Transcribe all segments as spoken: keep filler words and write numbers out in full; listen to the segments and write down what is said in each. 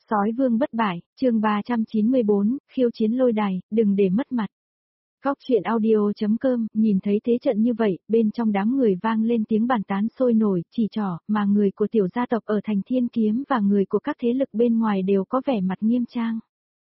Sói vương bất bại, chương ba trăm chín mươi bốn, khiêu chiến lôi đài, đừng để mất mặt. Góc truyện audio.com, nhìn thấy thế trận như vậy, bên trong đám người vang lên tiếng bàn tán sôi nổi, chỉ trỏ, mà người của tiểu gia tộc ở thành Thiên Kiếm và người của các thế lực bên ngoài đều có vẻ mặt nghiêm trang.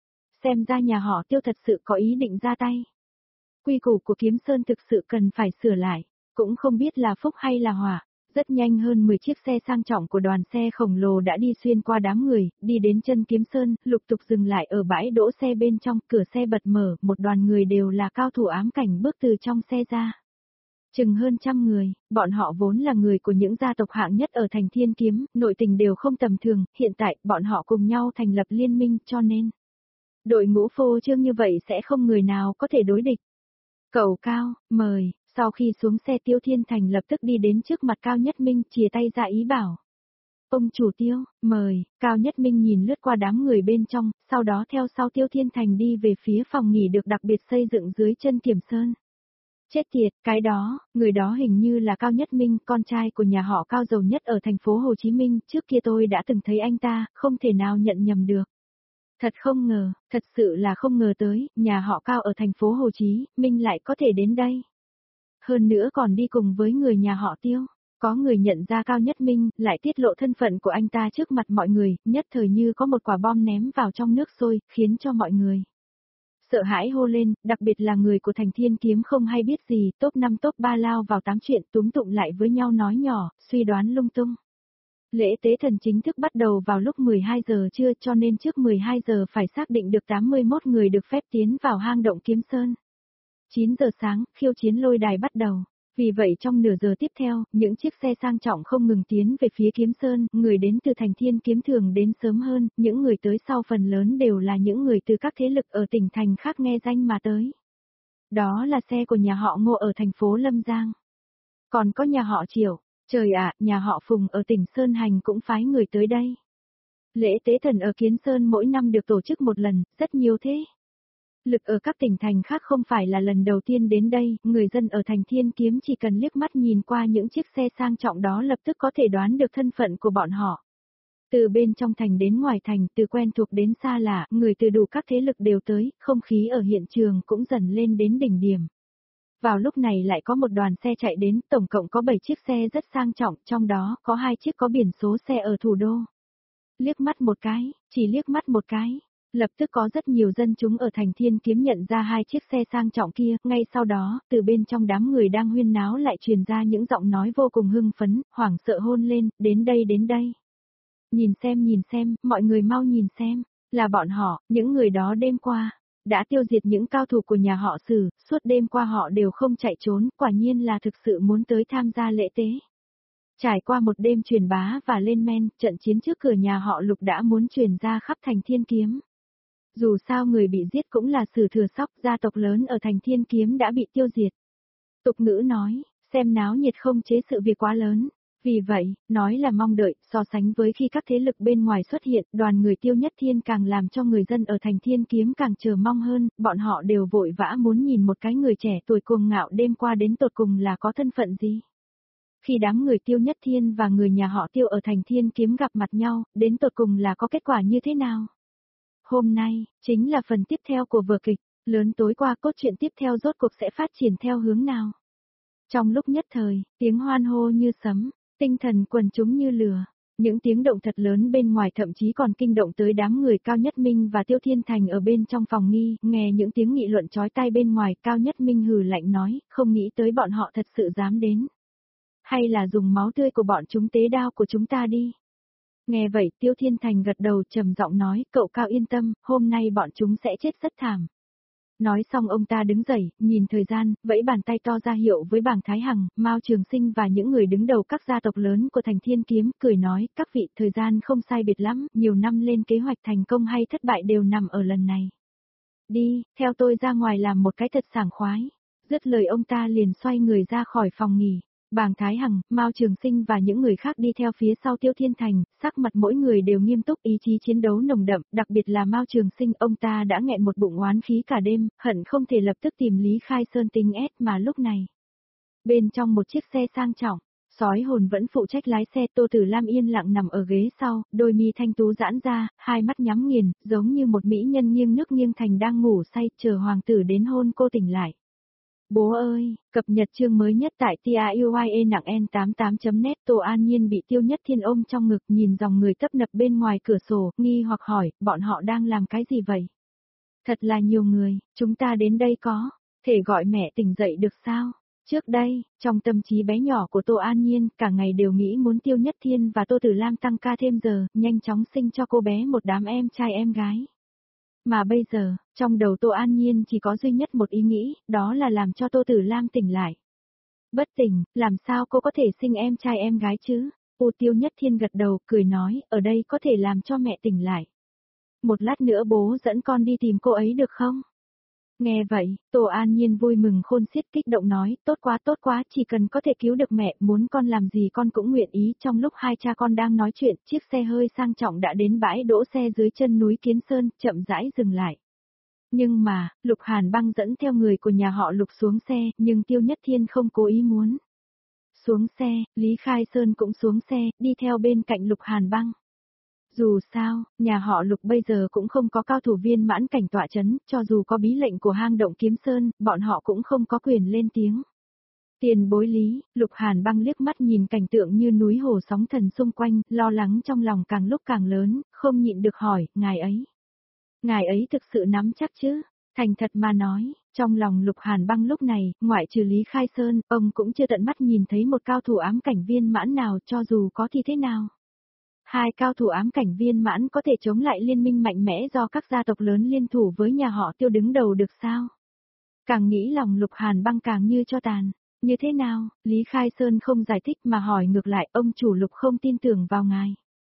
Xem ra nhà họ Tiêu thật sự có ý định ra tay. Quy củ của Kiếm Sơn thực sự cần phải sửa lại, cũng không biết là phúc hay là họa. Rất nhanh hơn mười chiếc xe sang trọng của đoàn xe khổng lồ đã đi xuyên qua đám người, đi đến chân Kiếm Sơn, lục tục dừng lại ở bãi đỗ xe bên trong, cửa xe bật mở, một đoàn người đều là cao thủ ám cảnh bước từ trong xe ra. Chừng hơn trăm người, bọn họ vốn là người của những gia tộc hạng nhất ở thành Thiên Kiếm, nội tình đều không tầm thường, hiện tại bọn họ cùng nhau thành lập liên minh cho nên đội ngũ phô trương như vậy sẽ không người nào có thể đối địch. Cậu Cao, mời. Sau khi xuống xe Tiêu Thiên Thành lập tức đi đến trước mặt Cao Nhất Minh, chìa tay ra ý bảo. Ông chủ Tiêu, mời. Cao Nhất Minh nhìn lướt qua đám người bên trong, sau đó theo sau Tiêu Thiên Thành đi về phía phòng nghỉ được đặc biệt xây dựng dưới chân Kiểm Sơn. Chết tiệt, cái đó, người đó hình như là Cao Nhất Minh, con trai của nhà họ Cao giàu nhất ở thành phố Hồ Chí Minh, trước kia tôi đã từng thấy anh ta, không thể nào nhận nhầm được. Thật không ngờ, thật sự là không ngờ tới, nhà họ Cao ở thành phố Hồ Chí Minh lại có thể đến đây. Hơn nữa còn đi cùng với người nhà họ Tiêu, có người nhận ra Cao Nhất Minh, lại tiết lộ thân phận của anh ta trước mặt mọi người, nhất thời như có một quả bom ném vào trong nước sôi, khiến cho mọi người sợ hãi hô lên, đặc biệt là người của thành Thiên Kiếm không hay biết gì, top năm top ba lao vào tám chuyện túm tụng lại với nhau nói nhỏ, suy đoán lung tung. Lễ tế thần chính thức bắt đầu vào lúc mười hai giờ trưa cho nên trước mười hai giờ phải xác định được tám mươi mốt người được phép tiến vào hang động Kiếm Sơn. chín giờ sáng, khiêu chiến lôi đài bắt đầu. Vì vậy trong nửa giờ tiếp theo, những chiếc xe sang trọng không ngừng tiến về phía Kiếm Sơn, người đến từ thành Thiên Kiếm thường đến sớm hơn, những người tới sau phần lớn đều là những người từ các thế lực ở tỉnh thành khác nghe danh mà tới. Đó là xe của nhà họ Ngô ở thành phố Lâm Giang. Còn có nhà họ Triệu, trời ạ, nhà họ Phùng ở tỉnh Sơn Hành cũng phái người tới đây. Lễ tế thần ở Kiến Sơn mỗi năm được tổ chức một lần, rất nhiều thế. Lực ở các tỉnh thành khác không phải là lần đầu tiên đến đây, người dân ở thành Thiên Kiếm chỉ cần liếc mắt nhìn qua những chiếc xe sang trọng đó lập tức có thể đoán được thân phận của bọn họ. Từ bên trong thành đến ngoài thành, từ quen thuộc đến xa lạ, người từ đủ các thế lực đều tới, không khí ở hiện trường cũng dần lên đến đỉnh điểm. Vào lúc này lại có một đoàn xe chạy đến, tổng cộng có bảy chiếc xe rất sang trọng, trong đó có hai chiếc có biển số xe ở thủ đô. Liếc mắt một cái, chỉ liếc mắt một cái. Lập tức có rất nhiều dân chúng ở thành Thiên Kiếm nhận ra hai chiếc xe sang trọng kia, ngay sau đó, từ bên trong đám người đang huyên náo lại truyền ra những giọng nói vô cùng hưng phấn, hoảng sợ hôn lên, đến đây đến đây. Nhìn xem nhìn xem, mọi người mau nhìn xem, là bọn họ, những người đó đêm qua, đã tiêu diệt những cao thủ của nhà họ Sử, suốt đêm qua họ đều không chạy trốn, quả nhiên là thực sự muốn tới tham gia lễ tế. Trải qua một đêm truyền bá và lên men, trận chiến trước cửa nhà họ Lục đã muốn truyền ra khắp thành Thiên Kiếm. Dù sao người bị giết cũng là Sử Thừa Sóc, gia tộc lớn ở thành Thiên Kiếm đã bị tiêu diệt. Tục ngữ nói, xem náo nhiệt không chế sự việc quá lớn. Vì vậy, nói là mong đợi, so sánh với khi các thế lực bên ngoài xuất hiện, đoàn người Tiêu Nhất Thiên càng làm cho người dân ở thành Thiên Kiếm càng chờ mong hơn, bọn họ đều vội vã muốn nhìn một cái người trẻ tuổi cuồng ngạo đêm qua đến tột cùng là có thân phận gì. Khi đám người Tiêu Nhất Thiên và người nhà họ Tiêu ở thành Thiên Kiếm gặp mặt nhau, đến tột cùng là có kết quả như thế nào? Hôm nay, chính là phần tiếp theo của vở kịch, lớn tối qua cốt truyện tiếp theo rốt cuộc sẽ phát triển theo hướng nào. Trong lúc nhất thời, tiếng hoan hô như sấm, tinh thần quần chúng như lửa, những tiếng động thật lớn bên ngoài thậm chí còn kinh động tới đám người Cao Nhất Minh và Tiêu Thiên Thành ở bên trong phòng nghi, nghe những tiếng nghị luận chói tai bên ngoài, Cao Nhất Minh hừ lạnh nói, không nghĩ tới bọn họ thật sự dám đến. Hay là dùng máu tươi của bọn chúng tế đao của chúng ta đi. Nghe vậy Tiêu Thiên Thành gật đầu trầm giọng nói, cậu Cao yên tâm, hôm nay bọn chúng sẽ chết rất thảm. Nói xong ông ta đứng dậy, nhìn thời gian, vẫy bàn tay to ra hiệu với Bàng Thái Hằng, Mao Trường Sinh và những người đứng đầu các gia tộc lớn của thành Thiên Kiếm, cười nói, các vị, thời gian không sai biệt lắm, nhiều năm lên kế hoạch thành công hay thất bại đều nằm ở lần này. Đi, theo tôi ra ngoài làm một cái thật sảng khoái. Dứt lời ông ta liền xoay người ra khỏi phòng nghỉ. Bàng Thái Hằng, Mao Trường Sinh và những người khác đi theo phía sau Tiêu Thiên Thành, sắc mặt mỗi người đều nghiêm túc, ý chí chiến đấu nồng đậm, đặc biệt là Mao Trường Sinh, ông ta đã nghẹn một bụng oán khí cả đêm, hận không thể lập tức tìm Lý Khai Sơn tính ép mà lúc này. Bên trong một chiếc xe sang trọng, Sói hồn vẫn phụ trách lái xe, Tô Tử Lam yên lặng nằm ở ghế sau, đôi mi thanh tú giãn ra, hai mắt nhắm nghiền, giống như một mỹ nhân nghiêng nước nghiêng thành đang ngủ say, chờ hoàng tử đến hôn cô tỉnh lại. Bố ơi, cập nhật chương mới nhất tại tiuye nặng en tám tám chấm net. Tô An Nhiên bị Tiêu Nhất Thiên ôm trong ngực, nhìn dòng người tấp nập bên ngoài cửa sổ, nghi hoặc hỏi, bọn họ đang làm cái gì vậy? Thật là nhiều người, chúng ta đến đây có thể gọi mẹ tỉnh dậy được sao? Trước đây, trong tâm trí bé nhỏ của Tô An Nhiên, cả ngày đều nghĩ muốn Tiêu Nhất Thiên và Tô Tử Lam tăng ca thêm giờ, nhanh chóng sinh cho cô bé một đám em trai em gái. Mà bây giờ, trong đầu Tô An Nhiên chỉ có duy nhất một ý nghĩ, đó là làm cho Tô Tử Lam tỉnh lại. Bất tỉnh, làm sao cô có thể sinh em trai em gái chứ? Ô Tiêu Nhất Thiên gật đầu, cười nói, ở đây có thể làm cho mẹ tỉnh lại. Một lát nữa bố dẫn con đi tìm cô ấy được không? Nghe vậy, Tô An Nhiên vui mừng khôn xiết, kích động nói, tốt quá tốt quá, chỉ cần có thể cứu được mẹ, muốn con làm gì con cũng nguyện ý. Trong lúc hai cha con đang nói chuyện, chiếc xe hơi sang trọng đã đến bãi đỗ xe dưới chân núi Kiến Sơn, chậm rãi dừng lại. Nhưng mà, Lục Hàn Băng dẫn theo người của nhà họ Lục xuống xe, nhưng Tiêu Nhất Thiên không cố ý muốn. Xuống xe, Lý Khai Sơn cũng xuống xe, đi theo bên cạnh Lục Hàn Băng. Dù sao, nhà họ Lục bây giờ cũng không có cao thủ viên mãn cảnh tọa chấn, cho dù có bí lệnh của hang động Kiếm Sơn, bọn họ cũng không có quyền lên tiếng. Tiền bối Lý, Lục Hàn Băng liếc mắt nhìn cảnh tượng như núi hồ sóng thần xung quanh, lo lắng trong lòng càng lúc càng lớn, không nhịn được hỏi, ngài ấy. Ngài ấy thực sự nắm chắc chứ? Thành thật mà nói, trong lòng Lục Hàn Băng lúc này, ngoại trừ Lý Khai Sơn, ông cũng chưa tận mắt nhìn thấy một cao thủ ám cảnh viên mãn nào, cho dù có thì thế nào. Hai cao thủ ám cảnh viên mãn có thể chống lại liên minh mạnh mẽ do các gia tộc lớn liên thủ với nhà họ Tiêu đứng đầu được sao? Càng nghĩ lòng Lục Hàn Băng càng như cho tàn. Như thế nào? Lý Khai Sơn không giải thích mà hỏi ngược lại, ông chủ Lục không tin tưởng vào ngài.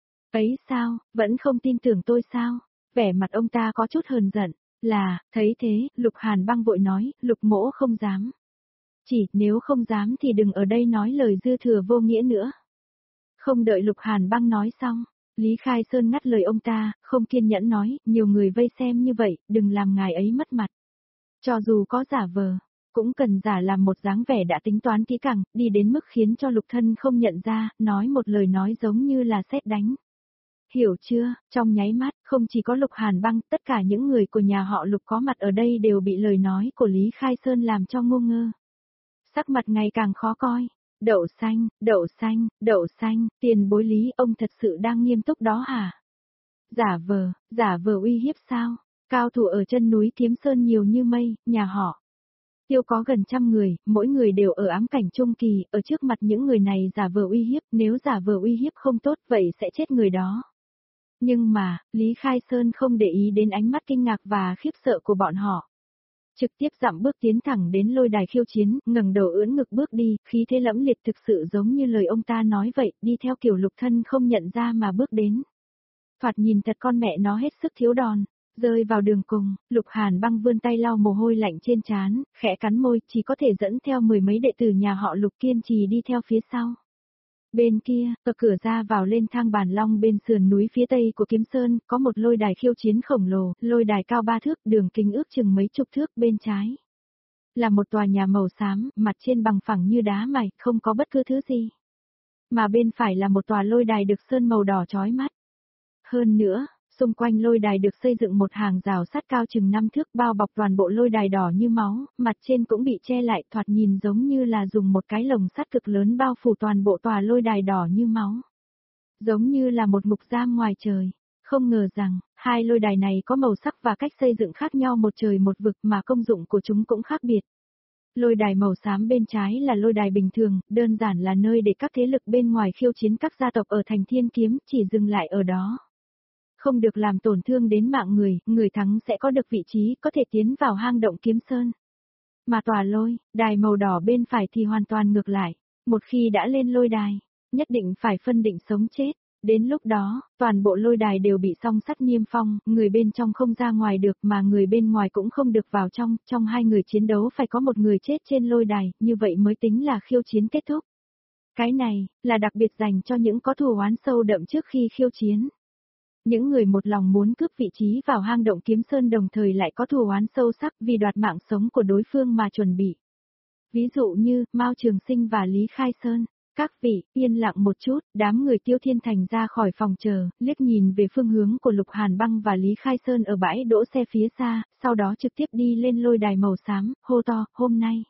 Ấy sao, vẫn không tin tưởng tôi sao? Vẻ mặt ông ta có chút hờn giận. Là, thấy thế, Lục Hàn Băng vội nói, Lục mỗ không dám. Chỉ, nếu không dám thì đừng ở đây nói lời dư thừa vô nghĩa nữa. Không đợi Lục Hàn Băng nói xong, Lý Khai Sơn ngắt lời ông ta, không kiên nhẫn nói, nhiều người vây xem như vậy, đừng làm ngài ấy mất mặt. Cho dù có giả vờ, cũng cần giả làm một dáng vẻ đã tính toán kỹ càng, đi đến mức khiến cho Lục Thân không nhận ra, nói một lời nói giống như là sét đánh. Hiểu chưa, trong nháy mắt, không chỉ có Lục Hàn Băng, tất cả những người của nhà họ Lục có mặt ở đây đều bị lời nói của Lý Khai Sơn làm cho ngu ngơ. Sắc mặt ngày càng khó coi. Đậu xanh, đậu xanh, đậu xanh, tiền bối Lý, ông thật sự đang nghiêm túc đó hả? Giả vờ, giả vờ uy hiếp sao? Cao thủ ở chân núi Kiếm Sơn nhiều như mây, nhà họ Tiêu có gần trăm người, mỗi người đều ở ám cảnh trung kỳ, ở trước mặt những người này giả vờ uy hiếp, nếu giả vờ uy hiếp không tốt vậy sẽ chết người đó. Nhưng mà, Lý Khai Sơn không để ý đến ánh mắt kinh ngạc và khiếp sợ của bọn họ. Trực tiếp dặm bước tiến thẳng đến lôi đài khiêu chiến, ngẩng đầu ưỡn ngực bước đi, khí thế lẫm liệt thực sự giống như lời ông ta nói vậy, đi theo kiểu Lục Thân không nhận ra mà bước đến. Thoạt nhìn thật con mẹ nó hết sức thiếu đòn, rơi vào đường cùng, Lục Hàn Băng vươn tay lau mồ hôi lạnh trên trán, khẽ cắn môi, chỉ có thể dẫn theo mười mấy đệ tử nhà họ Lục kiên trì đi theo phía sau. Bên kia, ở cửa ra vào lên thang bàn long bên sườn núi phía tây của Kiếm Sơn, có một lôi đài khiêu chiến khổng lồ, lôi đài cao ba thước, đường kính ước chừng mấy chục thước. Bên trái là một tòa nhà màu xám, mặt trên bằng phẳng như đá mài, không có bất cứ thứ gì. Mà bên phải là một tòa lôi đài được sơn màu đỏ chói mắt. Hơn nữa, xung quanh lôi đài được xây dựng một hàng rào sắt cao chừng năm thước bao bọc toàn bộ lôi đài đỏ như máu, mặt trên cũng bị che lại, thoạt nhìn giống như là dùng một cái lồng sắt cực lớn bao phủ toàn bộ tòa lôi đài đỏ như máu. Giống như là một ngục giam ngoài trời. Không ngờ rằng, hai lôi đài này có màu sắc và cách xây dựng khác nhau một trời một vực mà công dụng của chúng cũng khác biệt. Lôi đài màu xám bên trái là lôi đài bình thường, đơn giản là nơi để các thế lực bên ngoài khiêu chiến các gia tộc ở thành Thiên Kiếm, chỉ dừng lại ở đó. Không được làm tổn thương đến mạng người, người thắng sẽ có được vị trí có thể tiến vào hang động Kiếm Sơn. Mà tòa lôi, đài màu đỏ bên phải thì hoàn toàn ngược lại, một khi đã lên lôi đài, nhất định phải phân định sống chết. Đến lúc đó, toàn bộ lôi đài đều bị song sắt niêm phong, người bên trong không ra ngoài được mà người bên ngoài cũng không được vào trong, trong hai người chiến đấu phải có một người chết trên lôi đài, như vậy mới tính là khiêu chiến kết thúc. Cái này, là đặc biệt dành cho những có thù oán sâu đậm trước khi khiêu chiến. Những người một lòng muốn cướp vị trí vào hang động Kiếm Sơn đồng thời lại có thù oán sâu sắc vì đoạt mạng sống của đối phương mà chuẩn bị. Ví dụ như, Mao Trường Sinh và Lý Khai Sơn. Các vị, yên lặng một chút, đám người Tiêu Thiên Thành ra khỏi phòng chờ, liếc nhìn về phương hướng của Lục Hàn Băng và Lý Khai Sơn ở bãi đỗ xe phía xa, sau đó trực tiếp đi lên lôi đài màu xám, hô to, hôm nay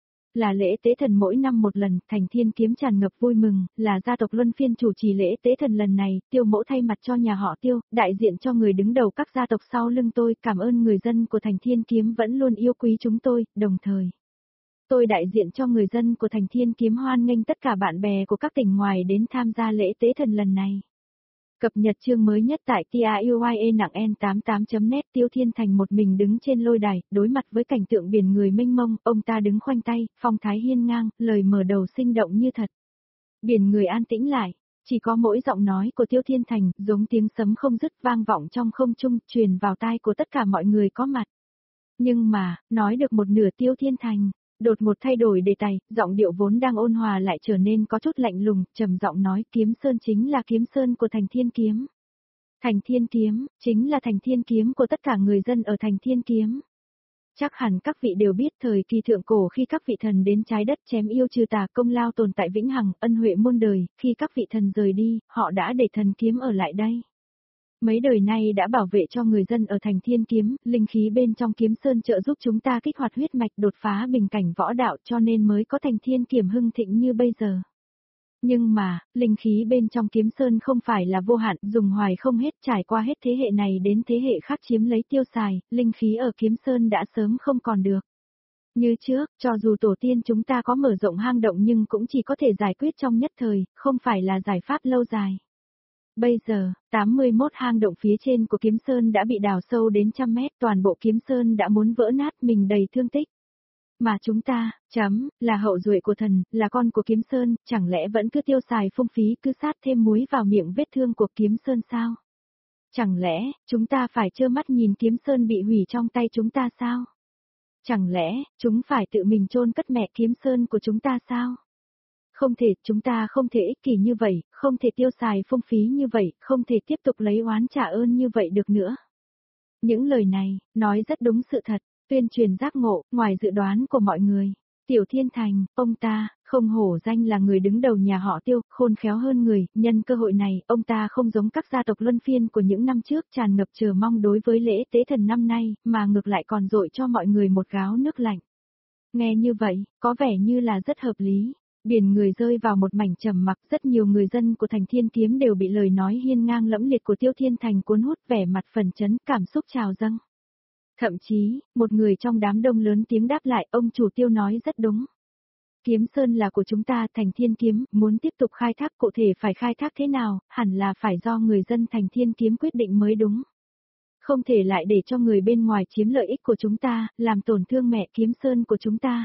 là lễ tế thần mỗi năm một lần, Thành Thiên Kiếm tràn ngập vui mừng, là gia tộc luân phiên chủ trì lễ tế thần lần này, Tiêu mẫu thay mặt cho nhà họ Tiêu, đại diện cho người đứng đầu các gia tộc sau lưng tôi, cảm ơn người dân của Thành Thiên Kiếm vẫn luôn yêu quý chúng tôi, đồng thời tôi đại diện cho người dân của Thành Thiên Kiếm hoan nghênh tất cả bạn bè của các tỉnh ngoài đến tham gia lễ tế thần lần này. Cập nhật chương mới nhất tại tiuye nặng en tám mươi tám chấm net. Tiêu Thiên Thành một mình đứng trên lôi đài, đối mặt với cảnh tượng biển người mênh mông, ông ta đứng khoanh tay, phong thái hiên ngang, lời mở đầu sinh động như thật. Biển người an tĩnh lại, chỉ có mỗi giọng nói của Tiêu Thiên Thành, giống tiếng sấm không dứt vang vọng trong không trung, truyền vào tai của tất cả mọi người có mặt. Nhưng mà, nói được một nửa Tiêu Thiên Thành đột một thay đổi đề tài, giọng điệu vốn đang ôn hòa lại trở nên có chút lạnh lùng, trầm giọng nói Kiếm Sơn chính là Kiếm Sơn của Thành Thiên Kiếm. Thành Thiên Kiếm, chính là Thành Thiên Kiếm của tất cả người dân ở Thành Thiên Kiếm. Chắc hẳn các vị đều biết thời kỳ thượng cổ khi các vị thần đến trái đất chém yêu trừ tà công lao tồn tại vĩnh hằng, ân huệ muôn đời, khi các vị thần rời đi, họ đã để thần kiếm ở lại đây. Mấy đời nay đã bảo vệ cho người dân ở Thành Thiên Kiếm, linh khí bên trong Kiếm Sơn trợ giúp chúng ta kích hoạt huyết mạch đột phá bình cảnh võ đạo cho nên mới có Thành Thiên Kiếm hưng thịnh như bây giờ. Nhưng mà, linh khí bên trong Kiếm Sơn không phải là vô hạn, dùng hoài không hết, trải qua hết thế hệ này đến thế hệ khác chiếm lấy tiêu xài, linh khí ở Kiếm Sơn đã sớm không còn được. Như trước, cho dù tổ tiên chúng ta có mở rộng hang động nhưng cũng chỉ có thể giải quyết trong nhất thời, không phải là giải pháp lâu dài. Bây giờ, tám mươi mốt hang động phía trên của Kiếm Sơn đã bị đào sâu đến trăm mét, toàn bộ Kiếm Sơn đã muốn vỡ nát, mình đầy thương tích. Mà chúng ta, chấm, là hậu duệ của thần, là con của Kiếm Sơn, chẳng lẽ vẫn cứ tiêu xài phung phí cứ sát thêm muối vào miệng vết thương của Kiếm Sơn sao? Chẳng lẽ, chúng ta phải trơ mắt nhìn Kiếm Sơn bị hủy trong tay chúng ta sao? Chẳng lẽ, chúng phải tự mình chôn cất mẹ Kiếm Sơn của chúng ta sao? Không thể, chúng ta không thể ích kỷ như vậy, không thể tiêu xài phung phí như vậy, không thể tiếp tục lấy oán trả ơn như vậy được nữa. Những lời này, nói rất đúng sự thật, tuyên truyền giác ngộ, ngoài dự đoán của mọi người. Tiểu Thiên Thành, ông ta, không hổ danh là người đứng đầu nhà họ Tiêu, khôn khéo hơn người, nhân cơ hội này, ông ta không giống các gia tộc luân phiên của những năm trước tràn ngập chờ mong đối với lễ tế thần năm nay, mà ngược lại còn dội cho mọi người một gáo nước lạnh. Nghe như vậy, có vẻ như là rất hợp lý. Biển người rơi vào một mảnh trầm mặc, rất nhiều người dân của Thành Thiên Kiếm đều bị lời nói hiên ngang lẫm liệt của Tiêu Thiên Thành cuốn hút, vẻ mặt phấn chấn, cảm xúc trào dâng. Thậm chí, một người trong đám đông lớn tiếng đáp lại, ông chủ Tiêu nói rất đúng. Kiếm Sơn là của chúng ta, Thành Thiên Kiếm, muốn tiếp tục khai thác cụ thể phải khai thác thế nào, hẳn là phải do người dân Thành Thiên Kiếm quyết định mới đúng. Không thể lại để cho người bên ngoài chiếm lợi ích của chúng ta, làm tổn thương mẹ Kiếm Sơn của chúng ta.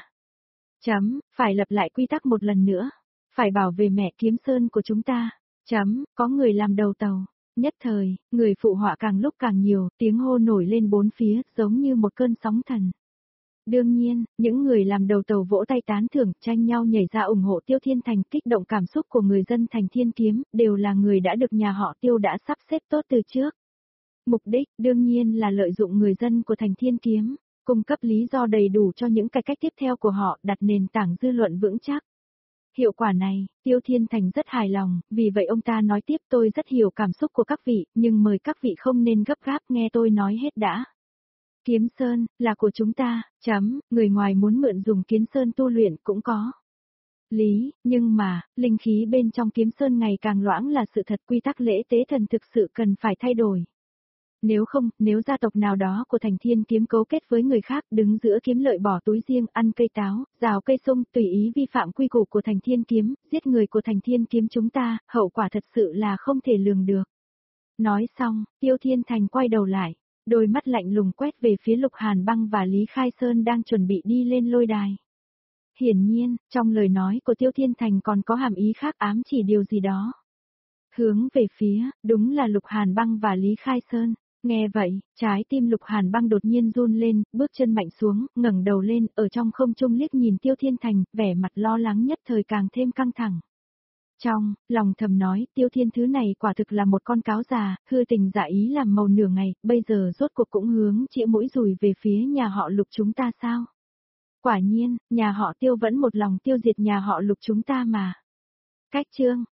Chấm, phải lập lại quy tắc một lần nữa. Phải bảo vệ mẹ Kiếm Sơn của chúng ta. Chấm, có người làm đầu tàu. Nhất thời, người phụ họa càng lúc càng nhiều, tiếng hô nổi lên bốn phía, giống như một cơn sóng thần. Đương nhiên, những người làm đầu tàu vỗ tay tán thưởng, tranh nhau nhảy ra ủng hộ Tiêu Thiên Thành, kích động cảm xúc của người dân Thành Thiên Kiếm, đều là người đã được nhà họ Tiêu đã sắp xếp tốt từ trước. Mục đích, đương nhiên là lợi dụng người dân của Thành Thiên Kiếm, cung cấp lý do đầy đủ cho những cải cách tiếp theo của họ, đặt nền tảng dư luận vững chắc. Hiệu quả này, Tiêu Thiên Thành rất hài lòng, vì vậy ông ta nói tiếp, tôi rất hiểu cảm xúc của các vị, nhưng mời các vị không nên gấp gáp, nghe tôi nói hết đã. Kiếm Sơn, là của chúng ta, chấm, người ngoài muốn mượn dùng Kiếm Sơn tu luyện cũng có. Lý, nhưng mà, linh khí bên trong Kiếm Sơn ngày càng loãng là sự thật, quy tắc lễ tế thần thực sự cần phải thay đổi. Nếu không, nếu gia tộc nào đó của Thành Thiên Kiếm cấu kết với người khác đứng giữa kiếm lợi bỏ túi riêng, ăn cây táo, rào cây sung, tùy ý vi phạm quy củ của Thành Thiên Kiếm, giết người của Thành Thiên Kiếm chúng ta, hậu quả thật sự là không thể lường được. Nói xong, Tiêu Thiên Thành quay đầu lại, đôi mắt lạnh lùng quét về phía Lục Hàn Băng và Lý Khai Sơn đang chuẩn bị đi lên lôi đài. Hiển nhiên, trong lời nói của Tiêu Thiên Thành còn có hàm ý khác ám chỉ điều gì đó. Hướng về phía, đúng là Lục Hàn Băng và Lý Khai Sơn. Nghe vậy, trái tim Lục Hàn Băng đột nhiên run lên, bước chân mạnh xuống, ngẩng đầu lên, ở trong không trung liếc nhìn Tiêu Thiên Thành, vẻ mặt lo lắng nhất thời càng thêm căng thẳng. Trong lòng thầm nói, Tiêu Thiên thứ này quả thực là một con cáo già, hư tình giả ý làm màu nửa ngày, bây giờ rốt cuộc cũng hướng chĩa mũi dùi về phía nhà họ Lục chúng ta sao? Quả nhiên, nhà họ Tiêu vẫn một lòng tiêu diệt nhà họ Lục chúng ta mà. Cách chương